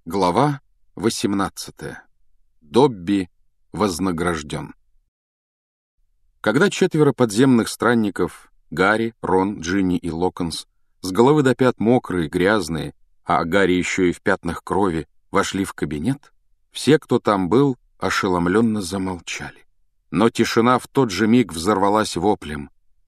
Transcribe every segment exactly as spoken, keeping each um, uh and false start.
Глава восемнадцатая. Добби вознагражден. Когда четверо подземных странников — Гарри, Рон, Джинни и Локонс — с головы до пят мокрые, грязные, а Гарри еще и в пятнах крови, вошли в кабинет, все, кто там был, ошеломленно замолчали. Но тишина в тот же миг взорвалась воплем.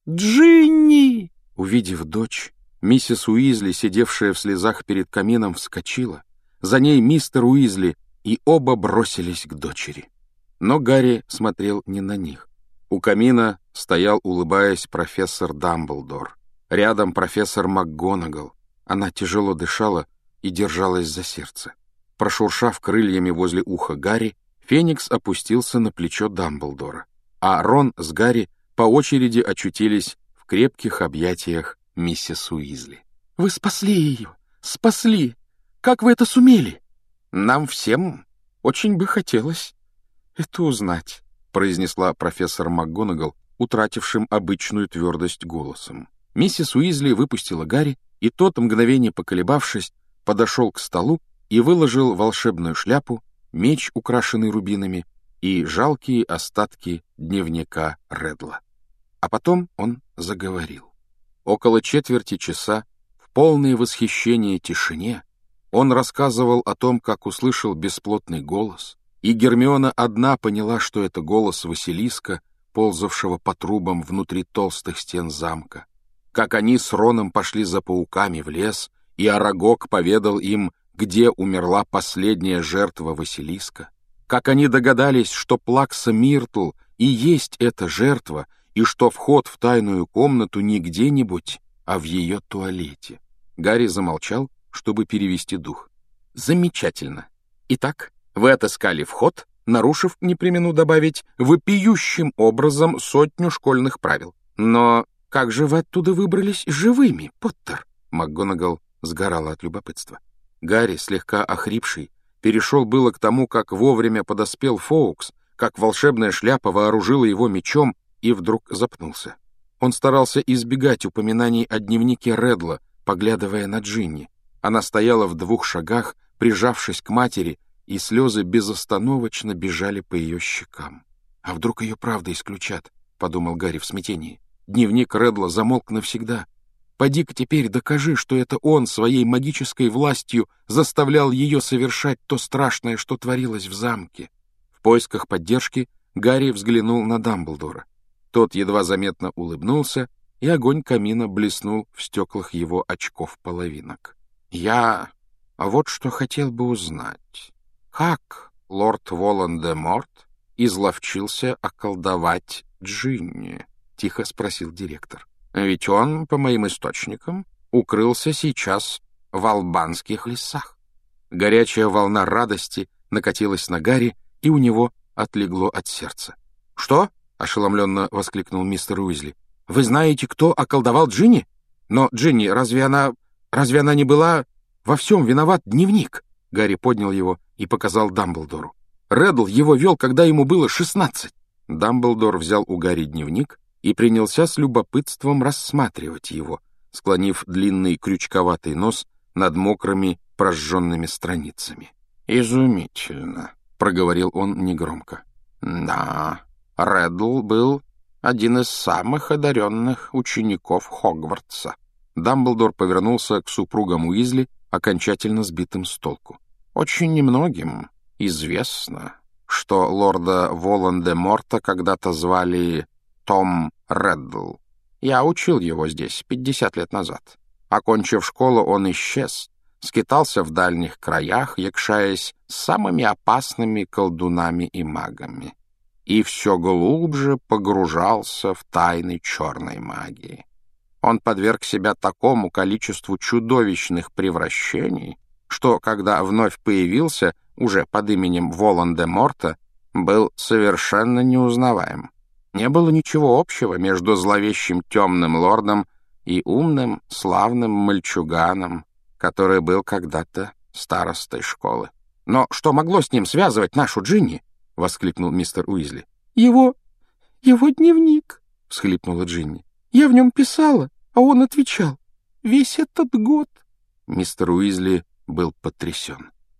«Джинни!» Увидев дочь, миссис Уизли, сидевшая в слезах перед камином, вскочила. За ней мистер Уизли, и оба бросились к дочери. Но Гарри смотрел не на них. У камина стоял, улыбаясь, профессор Дамблдор. Рядом профессор МакГонагал. Она тяжело дышала и держалась за сердце. Прошуршав крыльями возле уха Гарри, Феникс опустился на плечо Дамблдора, а Рон с Гарри по очереди очутились в крепких объятиях миссис Уизли. «Вы спасли ее! Спасли! Как вы это сумели?» «Нам всем очень бы хотелось это узнать», — произнесла профессор МакГонагал, утратившим обычную твердость голосом. Миссис Уизли выпустила Гарри, и тот, мгновение поколебавшись, подошел к столу и выложил волшебную шляпу, меч, украшенный рубинами, и жалкие остатки дневника Реддла. А потом он заговорил. Около четверти часа, в полное восхищение тишине, он рассказывал о том, как услышал бесплотный голос, и Гермиона одна поняла, что это голос Василиска, ползавшего по трубам внутри толстых стен замка. Как они с Роном пошли за пауками в лес, и Арагог поведал им, где умерла последняя жертва Василиска. Как они догадались, что Плакса Миртл и есть эта жертва, и что вход в тайную комнату не где-нибудь, а в ее туалете. Гарри замолчал, чтобы перевести дух. «Замечательно. Итак, вы отыскали вход, нарушив, не премину добавить, вопиющим образом сотню школьных правил. Но как же вы оттуда выбрались живыми, Поттер?» МакГонагал сгорала от любопытства. Гарри, слегка охрипший, перешел было к тому, как вовремя подоспел Фоукс, как волшебная шляпа вооружила его мечом, и вдруг запнулся. Он старался избегать упоминаний о дневнике Реддла, поглядывая на Джинни. Она стояла в двух шагах, прижавшись к матери, и слезы безостановочно бежали по ее щекам. «А вдруг ее правда исключат?» — подумал Гарри в смятении. «Дневник Реддла замолк навсегда. Поди-ка теперь докажи, что это он своей магической властью заставлял ее совершать то страшное, что творилось в замке». В поисках поддержки Гарри взглянул на Дамблдора. Тот едва заметно улыбнулся, и огонь камина блеснул в стеклах его очков-половинок. «Я вот что хотел бы узнать. Как лорд Волан-де-Морт изловчился околдовать Джинни?» — тихо спросил директор. «Ведь он, по моим источникам, укрылся сейчас в албанских лесах». Горячая волна радости накатилась на Гарри, и у него отлегло от сердца. «Что?» — ошеломленно воскликнул мистер Уизли. «Вы знаете, кто околдовал Джинни? Но Джинни, разве она... разве она не была... во всем виноват дневник?» Гарри поднял его и показал Дамблдору. «Реддл его вел, когда ему было шестнадцать». Дамблдор взял у Гарри дневник и принялся с любопытством рассматривать его, склонив длинный крючковатый нос над мокрыми прожженными страницами. «Изумительно», — проговорил он негромко. «Да, Реддл был один из самых одаренных учеников Хогвартса». Дамблдор повернулся к супругам Уизли, окончательно сбитым с толку. «Очень немногим известно, что лорда Волан-де-Морта когда-то звали Том Реддл. Я учил его здесь пятьдесят лет назад. Окончив школу, он исчез, скитался в дальних краях, якшаясь с самыми опасными колдунами и магами, и все глубже погружался в тайны черной магии. Он подверг себя такому количеству чудовищных превращений, что, когда вновь появился, уже под именем Волан-де-Морта, был совершенно неузнаваем. Не было ничего общего между зловещим темным лордом и умным, славным мальчуганом, который был когда-то старостой школы. «Но что могло с ним связывать нашу Джинни?» — воскликнул мистер Уизли. «Его... его дневник», — всхлипнула Джинни. «Я в нем писала, а он отвечал. Весь этот год...» Мистер Уизли был потрясен.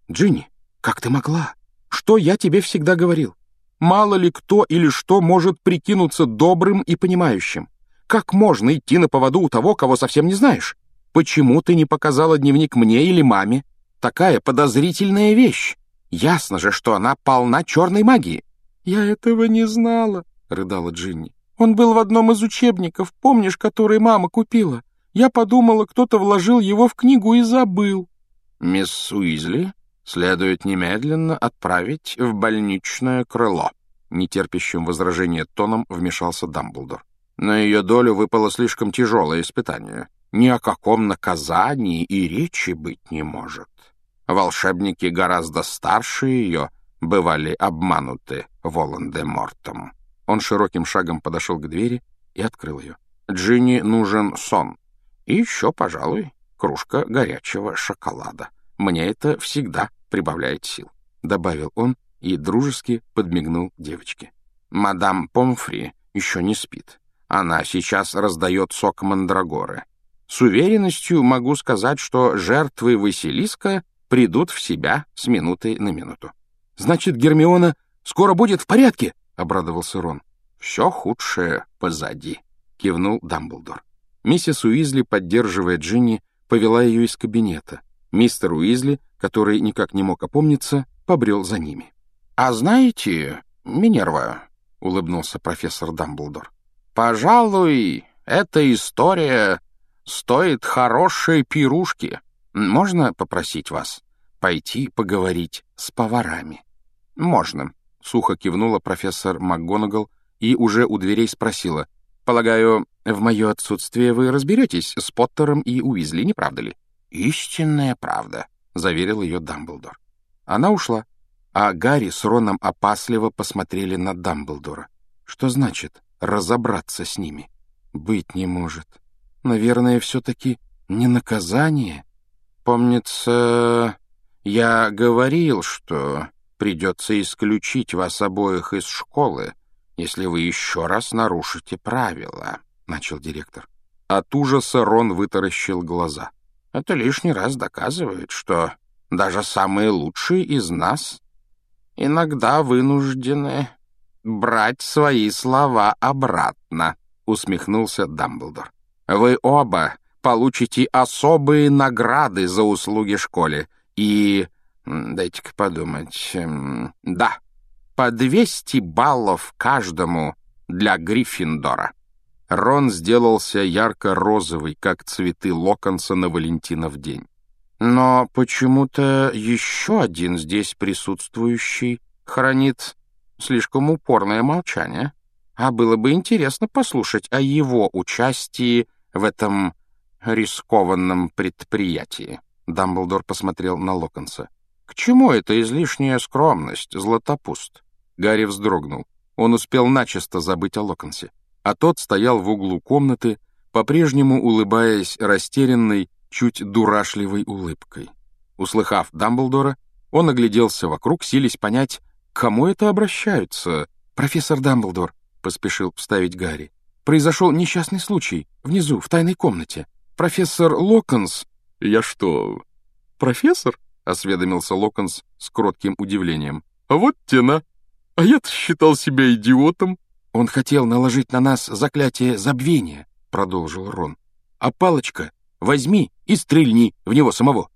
Джинни, как ты могла? Что я тебе всегда говорил? Мало ли кто или что может прикинуться добрым и понимающим. Как можно идти на поводу у того, кого совсем не знаешь? Почему ты не показала дневник мне или маме? Такая подозрительная вещь. Ясно же, что она полна черной магии. «Я этого не знала», — рыдала Джинни. «Он был в одном из учебников, помнишь, который мама купила? Я подумала, кто-то вложил его в книгу и забыл». «Мисс Уизли следует немедленно отправить в больничное крыло», — нетерпящим возражения тоном вмешался Дамблдор. «На ее долю выпало слишком тяжелое испытание. Ни о каком наказании и речи быть не может. Волшебники гораздо старше ее бывали обмануты Волан-де-Мортом». Он широким шагом подошел к двери и открыл ее. «Джинни нужен сон. И еще, пожалуй, кружка горячего шоколада. Мне это всегда прибавляет сил», — добавил он и дружески подмигнул девочке. «Мадам Помфри еще не спит. Она сейчас раздает сок мандрагоры. С уверенностью могу сказать, что жертвы Василиска придут в себя с минуты на минуту». «Значит, Гермиона скоро будет в порядке?» — обрадовался Рон. «Все худшее позади», — кивнул Дамблдор. Миссис Уизли, поддерживая Джинни, повела ее из кабинета. Мистер Уизли, который никак не мог опомниться, побрел за ними. «А знаете, Минерва», — улыбнулся профессор Дамблдор, «пожалуй, эта история стоит хорошей пирушки. Можно попросить вас пойти поговорить с поварами?» «Можно», — сухо кивнула профессор МакГонагал и уже у дверей спросила. «Полагаю, в мое отсутствие вы разберетесь с Поттером и Уизли, не правда ли?» «Истинная правда», — заверил ее Дамблдор. Она ушла, а Гарри с Роном опасливо посмотрели на Дамблдора. Что значит разобраться с ними? Быть не может. Наверное, все-таки не наказание. Помнится, я говорил, что придется исключить вас обоих из школы, если вы еще раз нарушите правила, — начал директор. От ужаса Рон вытаращил глаза. Это лишний раз доказывает, что даже самые лучшие из нас иногда вынуждены брать свои слова обратно, — усмехнулся Дамблдор. Вы оба получите особые награды за услуги школе и... Дайте-ка подумать... Да, по двести баллов каждому для Гриффиндора. Рон сделался ярко-розовый, как цветы Локонса на Валентинов день. Но почему-то еще один здесь присутствующий хранит слишком упорное молчание. А было бы интересно послушать о его участии в этом рискованном предприятии. Дамблдор посмотрел на Локонса. «К чему эта излишняя скромность, Златопуст?» Гарри вздрогнул. Он успел начисто забыть о Локонсе. А тот стоял в углу комнаты, по-прежнему улыбаясь растерянной, чуть дурашливой улыбкой. Услыхав Дамблдора, он огляделся вокруг, силясь понять, к кому это обращаются. «Профессор Дамблдор», — поспешил вставить Гарри, — «произошел несчастный случай, внизу, в тайной комнате. Профессор Локонс...» «Я что, профессор?» — осведомился Локонс с кротким удивлением. «А вот тена! А я-то считал себя идиотом!» «Он хотел наложить на нас заклятие забвения», — продолжил Рон. «А палочка возьми и стрельни в него самого».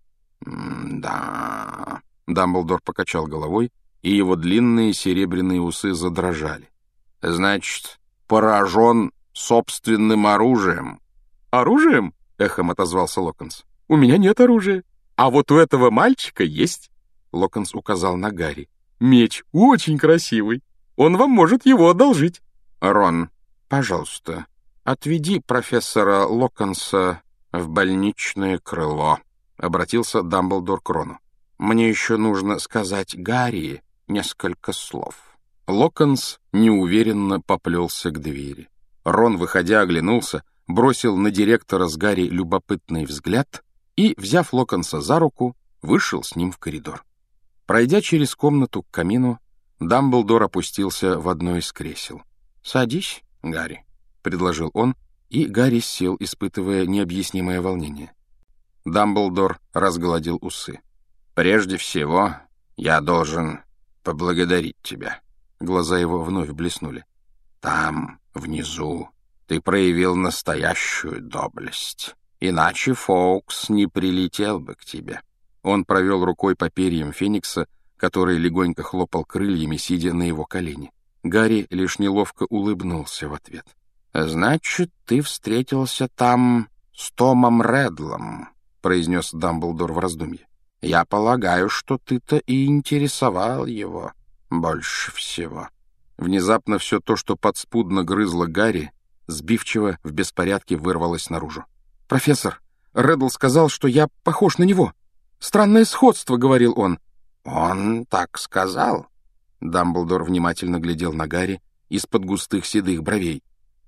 «Да...» — Дамблдор покачал головой, и его длинные серебряные усы задрожали. «Значит, поражен собственным оружием». «Оружием?» — эхом отозвался Локонс. «У меня нет оружия. А вот у этого мальчика есть». Локонс указал на Гарри. «Меч очень красивый. Он вам может его одолжить». «Рон, пожалуйста, отведи профессора Локонса в больничное крыло», — обратился Дамблдор к Рону. «Мне еще нужно сказать Гарри несколько слов». Локонс неуверенно поплелся к двери. Рон, выходя, оглянулся, бросил на директора с Гарри любопытный взгляд и, взяв Локонса за руку, вышел с ним в коридор. Пройдя через комнату к камину, Дамблдор опустился в одно из кресел. «Садись, Гарри», — предложил он, и Гарри сел, испытывая необъяснимое волнение. Дамблдор разгладил усы. Прежде всего, я должен поблагодарить тебя». Глаза его вновь блеснули. «Там, внизу, ты проявил настоящую доблесть. Иначе Фоукс не прилетел бы к тебе». Он провел рукой по перьям Феникса, который легонько хлопал крыльями, сидя на его колене. Гарри лишь неловко улыбнулся в ответ. «Значит, ты встретился там с Томом Редлом», — произнес Дамблдор в раздумье. «Я полагаю, что ты-то и интересовал его больше всего». Внезапно все то, что подспудно грызло Гарри, сбивчиво в беспорядке вырвалось наружу. «Профессор, Реддл сказал, что я похож на него. Странное сходство», — говорил он. «Он так сказал?» Дамблдор внимательно глядел на Гарри из-под густых седых бровей.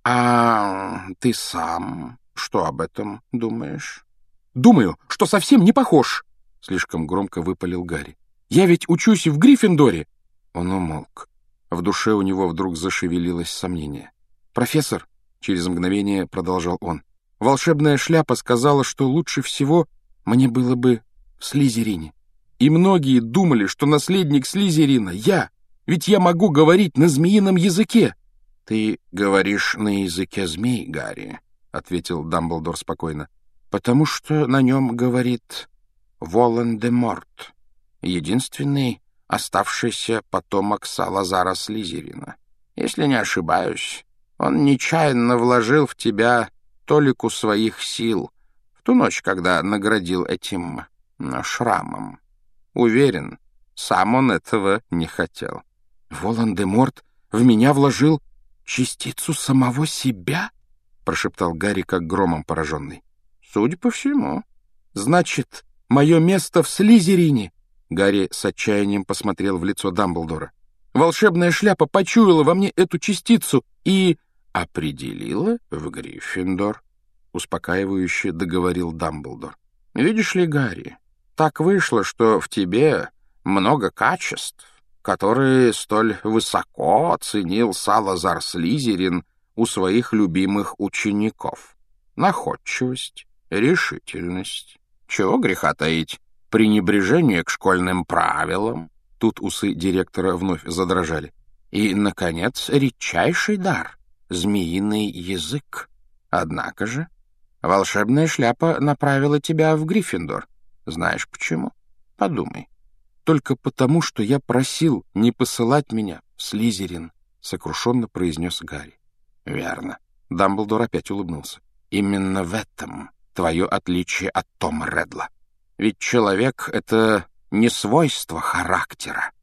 «А ты сам что об этом думаешь?» «Думаю, что совсем не похож», — слишком громко выпалил Гарри. «Я ведь учусь в Гриффиндоре». Он умолк. В душе у него вдруг зашевелилось сомнение. «Профессор», — через мгновение продолжал он, — «волшебная шляпа сказала, что лучше всего мне было бы в Слизерине. И многие думали, что наследник Слизерина — я, ведь я могу говорить на змеином языке». «Ты говоришь на языке змей, Гарри», — ответил Дамблдор спокойно, «потому что на нем говорит Волан-де-Морт, единственный оставшийся потомок Салазара Слизерина. Если не ошибаюсь, он нечаянно вложил в тебя толику своих сил в ту ночь, когда наградил этим шрамом. Уверен, сам он этого не хотел». «Волан-де-Морт в меня вложил частицу самого себя?» — прошептал Гарри, как громом пораженный. «Судя по всему». «Значит, мое место в Слизерине?» Гарри с отчаянием посмотрел в лицо Дамблдора. «Волшебная шляпа почуяла во мне эту частицу и...» «Определила в Гриффиндор», — успокаивающе договорил Дамблдор. «Видишь ли, Гарри, так вышло, что в тебе много качеств, которые столь высоко оценил Салазар Слизерин у своих любимых учеников. Находчивость, решительность. Чего греха таить? Пренебрежение к школьным правилам». Тут усы директора вновь задрожали. «И, наконец, редчайший дар — змеиный язык. Однако же волшебная шляпа направила тебя в Гриффиндор. Знаешь почему? Подумай». «Только потому, что я просил не посылать меня в Слизерин», — сокрушенно произнес Гарри. «Верно». Дамблдор опять улыбнулся. «Именно в этом твое отличие от Тома Редла. Ведь человек — это не свойство характера,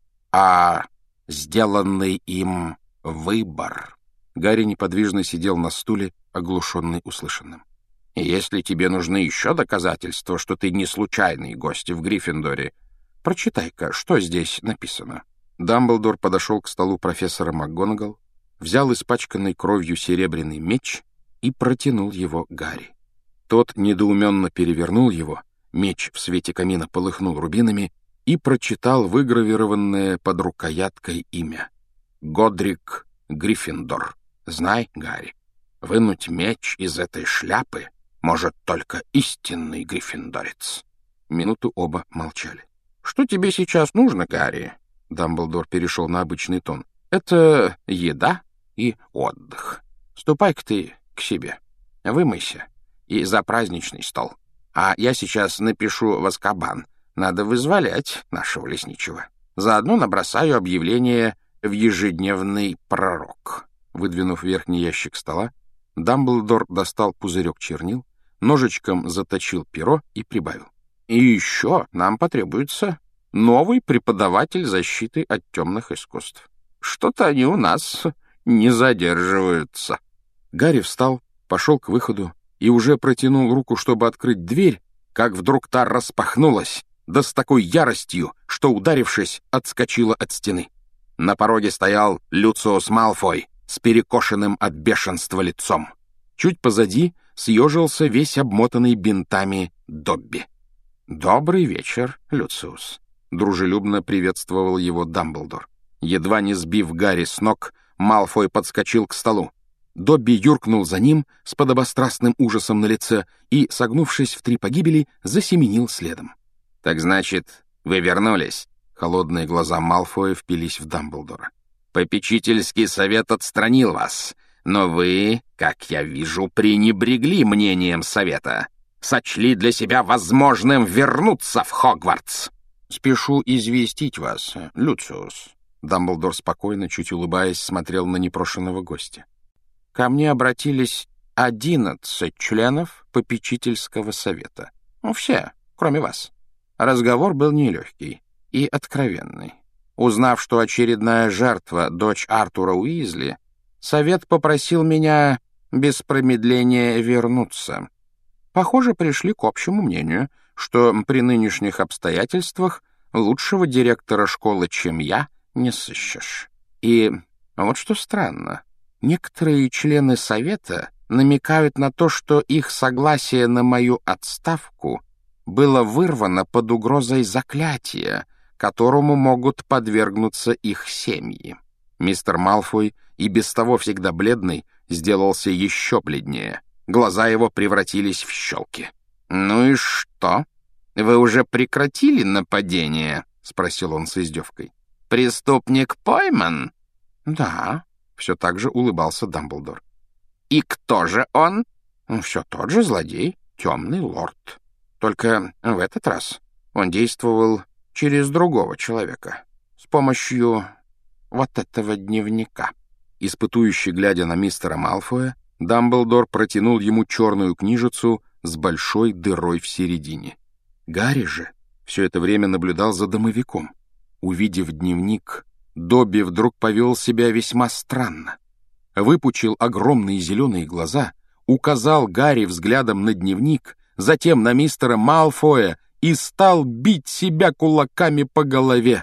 а сделанный им выбор». Гарри неподвижно сидел на стуле, оглушенный услышанным. «И если тебе нужны еще доказательства, что ты не случайный гость в Гриффиндоре, прочитай-ка, что здесь написано». Дамблдор подошел к столу профессора МакГонагал, взял испачканный кровью серебряный меч и протянул его Гарри. Тот недоуменно перевернул его, меч в свете камина полыхнул рубинами и прочитал выгравированное под рукояткой имя. «Годрик Гриффиндор. Знай, Гарри, вынуть меч из этой шляпы может только истинный гриффиндорец». Минуту оба молчали. «Что тебе сейчас нужно, Гарри?» Дамблдор перешел на обычный тон. «Это еда и отдых. Ступай-ка ты к себе, вымойся и за праздничный стол. А я сейчас напишу в Азкабан. Надо вызволять нашего лесничего. Заодно набросаю объявление в ежедневный пророк». Выдвинув верхний ящик стола, Дамблдор достал пузырек чернил, ножичком заточил перо и прибавил. «И еще нам потребуется новый преподаватель защиты от темных искусств. Что-то они у нас не задерживаются». Гарри встал, пошел к выходу и уже протянул руку, чтобы открыть дверь, как вдруг та распахнулась, да с такой яростью, что, ударившись, отскочила от стены. На пороге стоял Люциус Малфой с перекошенным от бешенства лицом. Чуть позади съежился весь обмотанный бинтами Добби. «Добрый вечер, Люциус», — дружелюбно приветствовал его Дамблдор. Едва не сбив Гарри с ног, Малфой подскочил к столу. Добби юркнул за ним с подобострастным ужасом на лице и, согнувшись в три погибели, засеменил следом. «Так значит, Вы вернулись?» Холодные глаза Малфоя впились в Дамблдора. «Попечительский совет отстранил вас, но вы, как я вижу, пренебрегли мнением совета. Сочли для себя возможным вернуться в Хогвартс». «Спешу известить вас, Люциус». Дамблдор спокойно, чуть улыбаясь, смотрел на непрошенного гостя. «Ко мне обратились одиннадцать членов попечительского совета. Ну, все, кроме вас. Разговор был нелегкий и откровенный. Узнав, что очередная жертва — дочь Артура Уизли, совет попросил меня без промедления вернуться. Похоже, пришли к общему мнению, что при нынешних обстоятельствах лучшего директора школы, чем я, не сыщешь. И вот что странно, некоторые члены совета намекают на то, что их согласие на мою отставку было вырвано под угрозой заклятия, которому могут подвергнуться их семьи. Мистер Малфой, и без того всегда бледный, сделался еще бледнее. Глаза его превратились в щелки. «Ну и что? Вы уже прекратили нападение?» — спросил он с издевкой. «Преступник пойман?» «Да», — все так же улыбался Дамблдор. «И кто же он?» «Все тот же злодей, темный лорд. Только в этот раз он действовал через другого человека, с помощью вот этого дневника». Испытующе глядя на мистера Малфоя, Дамблдор протянул ему черную книжицу с большой дырой в середине. Гарри же все это время наблюдал за домовиком. Увидев дневник, Добби вдруг повел себя весьма странно. Выпучил огромные зеленые глаза, указал Гарри взглядом на дневник, затем на мистера Малфоя и стал бить себя кулаками по голове.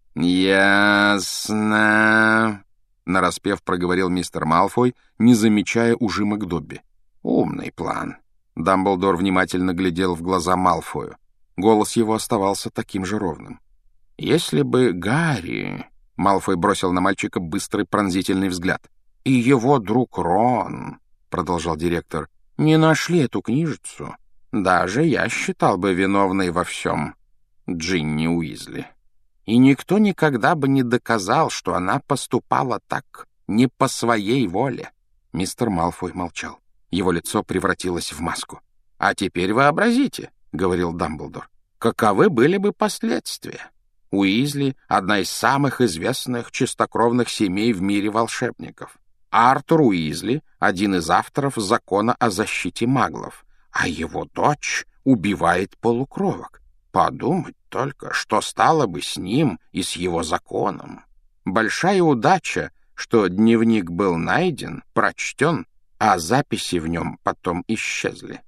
«Ясно», — нараспев проговорил мистер Малфой, не замечая ужимок Добби. «Умный план». Дамблдор внимательно глядел в глаза Малфою. Голос его оставался таким же ровным. «Если бы Гарри...» — Малфой бросил на мальчика быстрый пронзительный взгляд. «И его друг Рон...» — продолжал директор, — «не нашли эту книжицу. Даже я считал бы виновной во всем Джинни Уизли. И никто никогда бы не доказал, что она поступала так не по своей воле». Мистер Малфой молчал. Его лицо превратилось в маску. «А теперь вообразите», — говорил Дамблдор, — «каковы были бы последствия? Уизли — одна из самых известных чистокровных семей в мире волшебников. Артур Уизли — один из авторов закона о защите маглов, а его дочь убивает полукровок. Подумать только, что стало бы с ним и с его законом. Большая удача, что дневник был найден, прочтен, а записи в нем потом исчезли».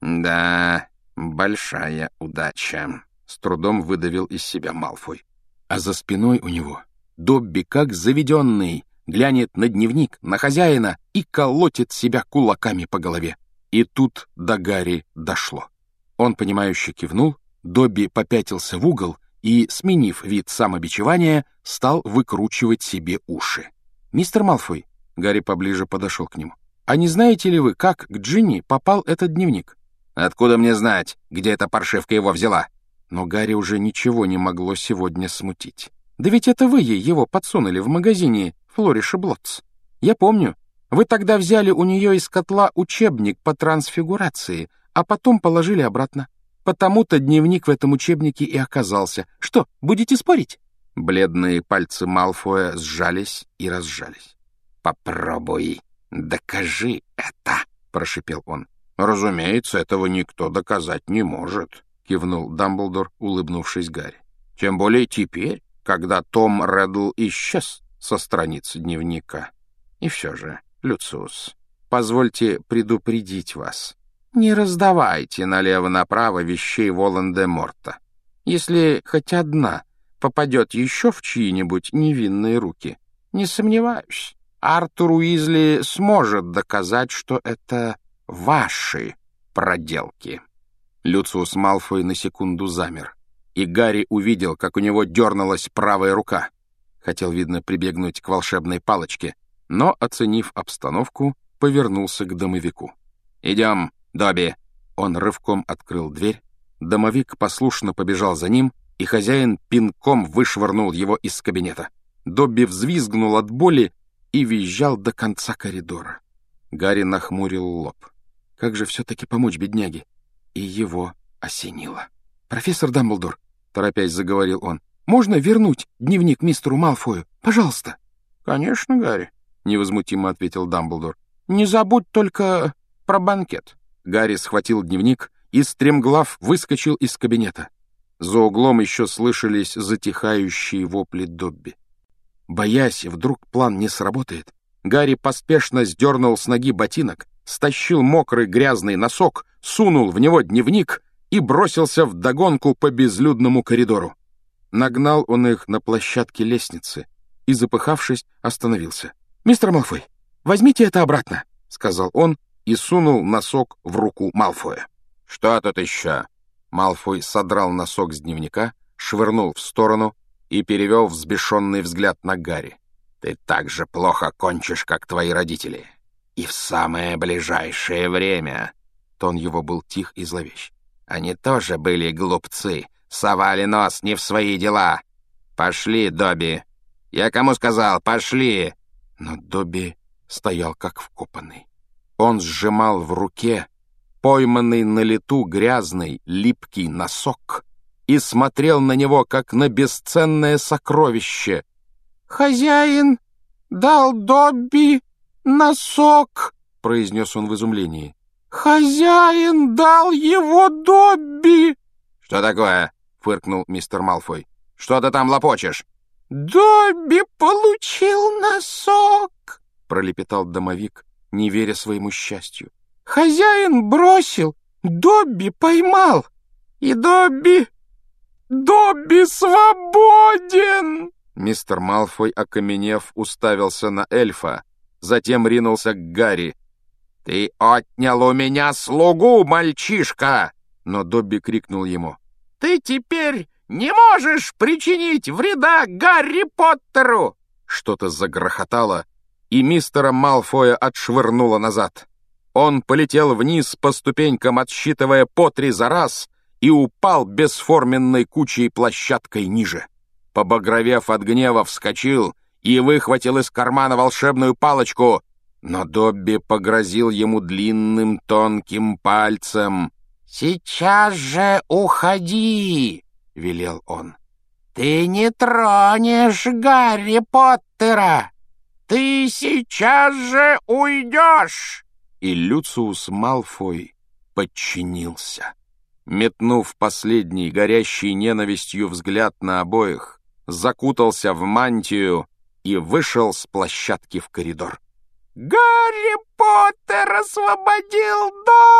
«Да, большая удача», — с трудом выдавил из себя Малфой. А за спиной у него Добби, как заведенный, глянет на дневник, на хозяина и колотит себя кулаками по голове. И тут до Гарри дошло. Он, понимающе кивнул, Добби попятился в угол и, сменив вид самобичевания, стал выкручивать себе уши. «Мистер Малфой», — Гарри поближе подошел к нему, — «а не знаете ли вы, как к Джинни попал этот дневник?» «Откуда мне знать, где эта паршивка его взяла?» Но Гарри уже ничего не могло сегодня смутить. «Да ведь это вы ей его подсунули в магазине Флориш и Блотс. Я помню, вы тогда взяли у нее из котла учебник по трансфигурации, а потом положили обратно. Потому-то дневник в этом учебнике и оказался. Что, будете спорить?» Бледные пальцы Малфоя сжались и разжались. «Попробуй, докажи это», — прошипел он. «Разумеется, этого никто доказать не может», — кивнул Дамблдор, улыбнувшись Гарри. «Тем более теперь, когда Том Реддл исчез со страниц дневника. И все же, Люциус, позвольте предупредить вас. Не раздавайте налево-направо вещей Волан-де-Морта. Если хоть одна попадет еще в чьи-нибудь невинные руки, не сомневаюсь, Артур Уизли сможет доказать, что это ваши проделки». Люциус Малфой на секунду замер, и Гарри увидел, как у него дернулась правая рука. Хотел, видно, прибегнуть к волшебной палочке, но, оценив обстановку, повернулся к домовику. «Идем, Добби!» Он рывком открыл дверь, домовик послушно побежал за ним, и хозяин пинком вышвырнул его из кабинета. Добби взвизгнул от боли и визжал до конца коридора. Гарри нахмурил лоб. Как же все-таки помочь бедняге? И его осенило. «Профессор Дамблдор», — торопясь заговорил он, — «можно вернуть дневник мистеру Малфою? Пожалуйста». «Конечно, Гарри», — невозмутимо ответил Дамблдор. «Не забудь только про банкет». Гарри схватил дневник и, стремглав, выскочил из кабинета. За углом еще слышались затихающие вопли Добби. Боясь, вдруг план не сработает, Гарри поспешно сдернул с ноги ботинок, стащил мокрый грязный носок, сунул в него дневник и бросился вдогонку по безлюдному коридору. Нагнал он их на площадке лестницы и, запыхавшись, остановился. «Мистер Малфой, возьмите это обратно», — сказал он и сунул носок в руку Малфоя. «Что тут еще?» Малфой содрал носок с дневника, швырнул в сторону и перевел взбешенный взгляд на Гарри. «Ты так же плохо кончишь, как твои родители. И в самое ближайшее время...» Тон его был тих и зловещ. «Они тоже были глупцы, совали нос не в свои дела. Пошли, Добби. Я кому сказал, пошли!» Но Добби стоял как вкопанный. Он сжимал в руке пойманный на лету грязный, липкий носок и смотрел на него, как на бесценное сокровище. «Хозяин дал Добби носок», — произнес он в изумлении. «Хозяин дал его Добби!» «Что такое?» — фыркнул мистер Малфой. «Что ты там лопочешь?» «Добби получил носок!» — пролепетал домовик, не веря своему счастью. «Хозяин бросил, Добби поймал, и Добби... Добби свободен!» Мистер Малфой, окаменев, уставился на эльфа, затем ринулся к Гарри. «Ты отнял у меня слугу, мальчишка!» Но Добби крикнул ему. «Ты теперь не можешь причинить вреда Гарри Поттеру!» Что-то загрохотало, и мистера Малфоя отшвырнуло назад. Он полетел вниз по ступенькам, отсчитывая по три за раз, и упал бесформенной кучей площадкой ниже. Побагровев от гнева, вскочил и выхватил из кармана волшебную палочку, но Добби погрозил ему длинным тонким пальцем. «Сейчас же уходи!» — велел он. «Ты не тронешь Гарри Поттера! Ты сейчас же уйдешь!» И Люциус Малфой подчинился. Метнув последний, горящий ненавистью взгляд на обоих, закутался в мантию и вышел с площадки в коридор. «Гарри Поттер освободил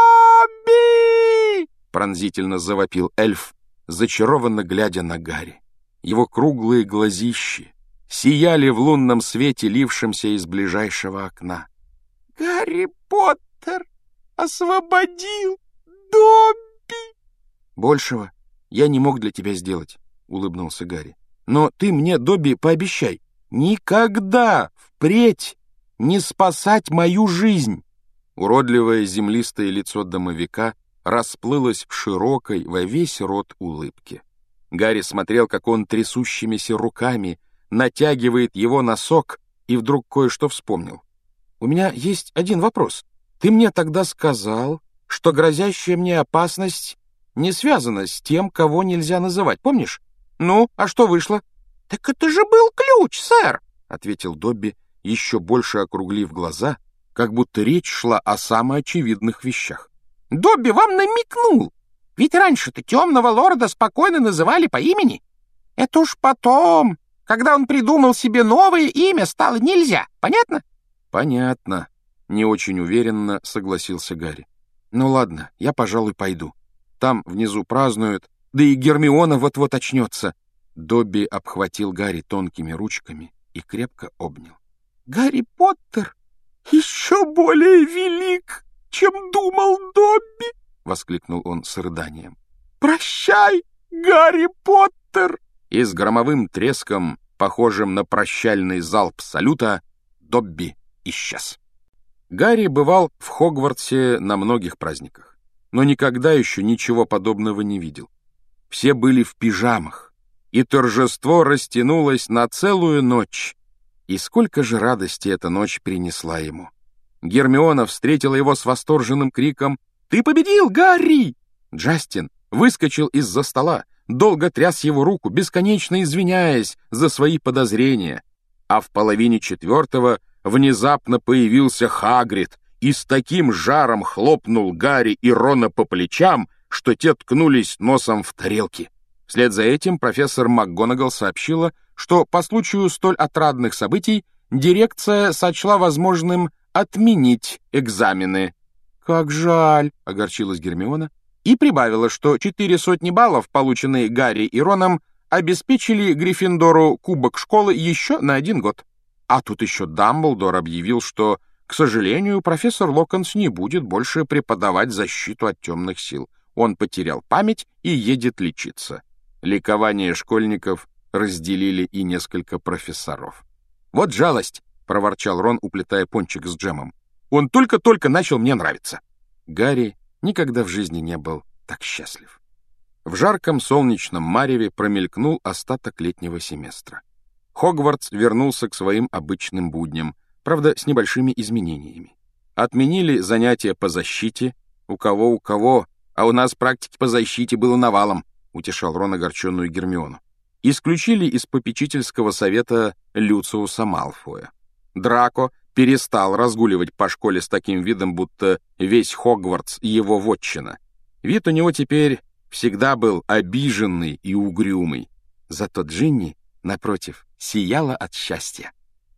Добби!» Пронзительно завопил эльф, зачарованно глядя на Гарри. Его круглые глазищи сияли в лунном свете, лившемся из ближайшего окна. «Гарри Поттер освободил Добби!» «Большего я не мог для тебя сделать», — улыбнулся Гарри. «Но ты мне, Добби, пообещай, никогда впредь не спасать мою жизнь!» Уродливое землистое лицо домовика расплылось в широкой во весь рот улыбке. Гарри смотрел, как он трясущимися руками натягивает его носок, и вдруг кое-что вспомнил. «У меня есть один вопрос. Ты мне тогда сказал, что грозящая мне опасность не связана с тем, кого нельзя называть, помнишь? Ну, а что вышло?» «Так это же был ключ, сэр!» — ответил Добби, еще больше округлив глаза, как будто речь шла о самоочевидных вещах. «Добби вам намекнул! Ведь раньше-то темного лорда спокойно называли по имени. Это уж потом, когда он придумал себе новое имя, стало нельзя. Понятно?» «Понятно», — не очень уверенно согласился Гарри. «Ну ладно, я, пожалуй, пойду. Там внизу празднуют, да и Гермиона вот-вот очнется». Добби обхватил Гарри тонкими ручками и крепко обнял. «Гарри Поттер еще более велик, чем думал Добби!» — воскликнул он с рыданием. «Прощай, Гарри Поттер!» И с громовым треском, похожим на прощальный залп салюта, Добби исчез. Гарри бывал в Хогвартсе на многих праздниках, но никогда еще ничего подобного не видел. Все были в пижамах, и торжество растянулось на целую ночь. И сколько же радости эта ночь принесла ему! Гермиона встретила его с восторженным криком «Ты победил, Гарри!» Джастин выскочил из-за стола, долго тряс его руку, бесконечно извиняясь за свои подозрения. А в половине четвертого внезапно появился Хагрид и с таким жаром хлопнул Гарри и Рона по плечам, что те ткнулись носом в тарелки. Вслед за этим профессор МакГонагал сообщила, что по случаю столь отрадных событий дирекция сочла возможным отменить экзамены. «Как жаль!» — огорчилась Гермиона и прибавила, что четыре сотни баллов, полученные Гарри и Роном, обеспечили Гриффиндору кубок школы еще на один год. А тут еще Дамблдор объявил, что, к сожалению, профессор Локонс не будет больше преподавать защиту от темных сил. Он потерял память и едет лечиться. Ликование школьников разделили и несколько профессоров. «Вот жалость!» — проворчал Рон, уплетая пончик с джемом. «Он только-только начал мне нравиться!» Гарри никогда в жизни не был так счастлив. В жарком солнечном мареве промелькнул остаток летнего семестра. Хогвартс вернулся к своим обычным будням, правда, с небольшими изменениями. Отменили занятия по защите, у кого у кого, а у нас практики по защите было навалом, утешал Рон огорченную Гермиону. Исключили из попечительского совета Люциуса Малфоя. Драко перестал разгуливать по школе с таким видом, будто весь Хогвартс его вотчина. Вид у него теперь всегда был обиженный и угрюмый. Зато Джинни, напротив, сияла от счастья.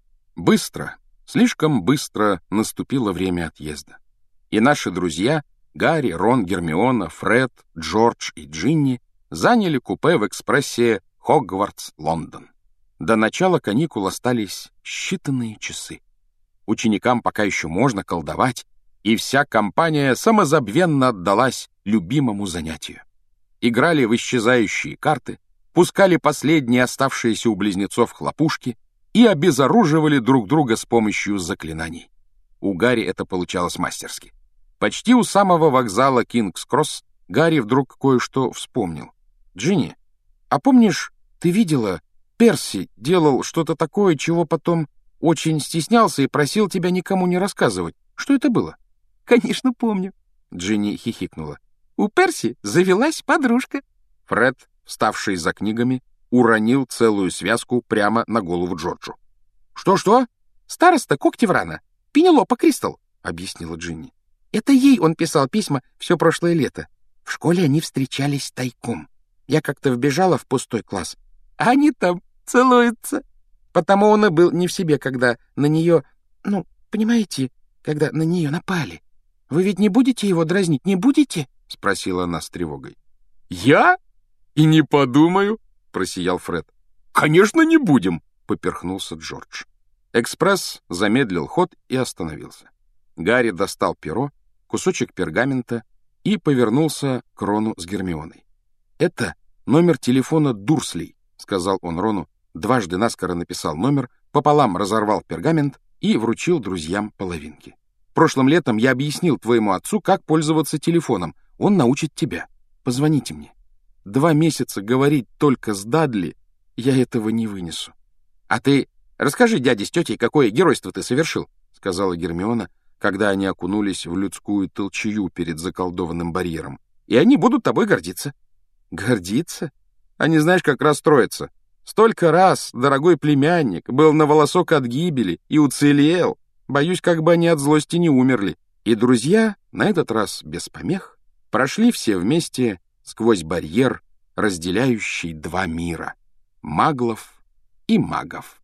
Быстро, слишком быстро наступило время отъезда. И наши друзья, Гарри, Рон, Гермиона, Фред, Джордж и Джинни, заняли купе в экспрессе Хогвартс-Лондон. До начала каникул остались считанные часы. Ученикам пока еще можно колдовать, и вся компания самозабвенно отдалась любимому занятию. Играли в исчезающие карты, пускали последние оставшиеся у близнецов хлопушки и обезоруживали друг друга с помощью заклинаний. У Гарри это получалось мастерски. Почти у самого вокзала Кингс-Кросс Гарри вдруг кое-что вспомнил. «Джинни, а помнишь, ты видела, Перси делал что-то такое, чего потом очень стеснялся и просил тебя никому не рассказывать. Что это было?» «Конечно, помню», — Джинни хихикнула. «У Перси завелась подружка». Фред, вставший за книгами, уронил целую связку прямо на голову Джорджу. «Что-что?» «Староста Когтеврана, Пенелопа Кристал», — объяснила Джинни. «Это ей он писал письма все прошлое лето. В школе они встречались тайком. Я как-то вбежала в пустой класс, а они там целуются. Потому он и был не в себе, когда на нее... Ну, понимаете, когда на нее напали. Вы ведь не будете его дразнить, не будете?» — спросила она с тревогой. «Я? И не подумаю!» — просиял Фред. «Конечно, не будем!» — поперхнулся Джордж. Экспресс замедлил ход и остановился. Гарри достал перо, кусочек пергамента и повернулся к Рону с Гермионой. «Это номер телефона Дурслей», — сказал он Рону, дважды наскоро написал номер, пополам разорвал пергамент и вручил друзьям половинки. «Прошлым летом я объяснил твоему отцу, как пользоваться телефоном. Он научит тебя. Позвоните мне. Два месяца говорить только с Дадли, я этого не вынесу». «А ты расскажи дяде с тетей, какое геройство ты совершил», — сказала Гермиона, когда они окунулись в людскую толчею перед заколдованным барьером. «И они будут тобой гордиться». «Гордиться? А не знаешь, как расстроиться? Столько раз, дорогой племянник, был на волосок от гибели и уцелел. Боюсь, как бы они от злости не умерли». И друзья, на этот раз без помех, прошли все вместе сквозь барьер, разделяющий два мира — маглов и магов.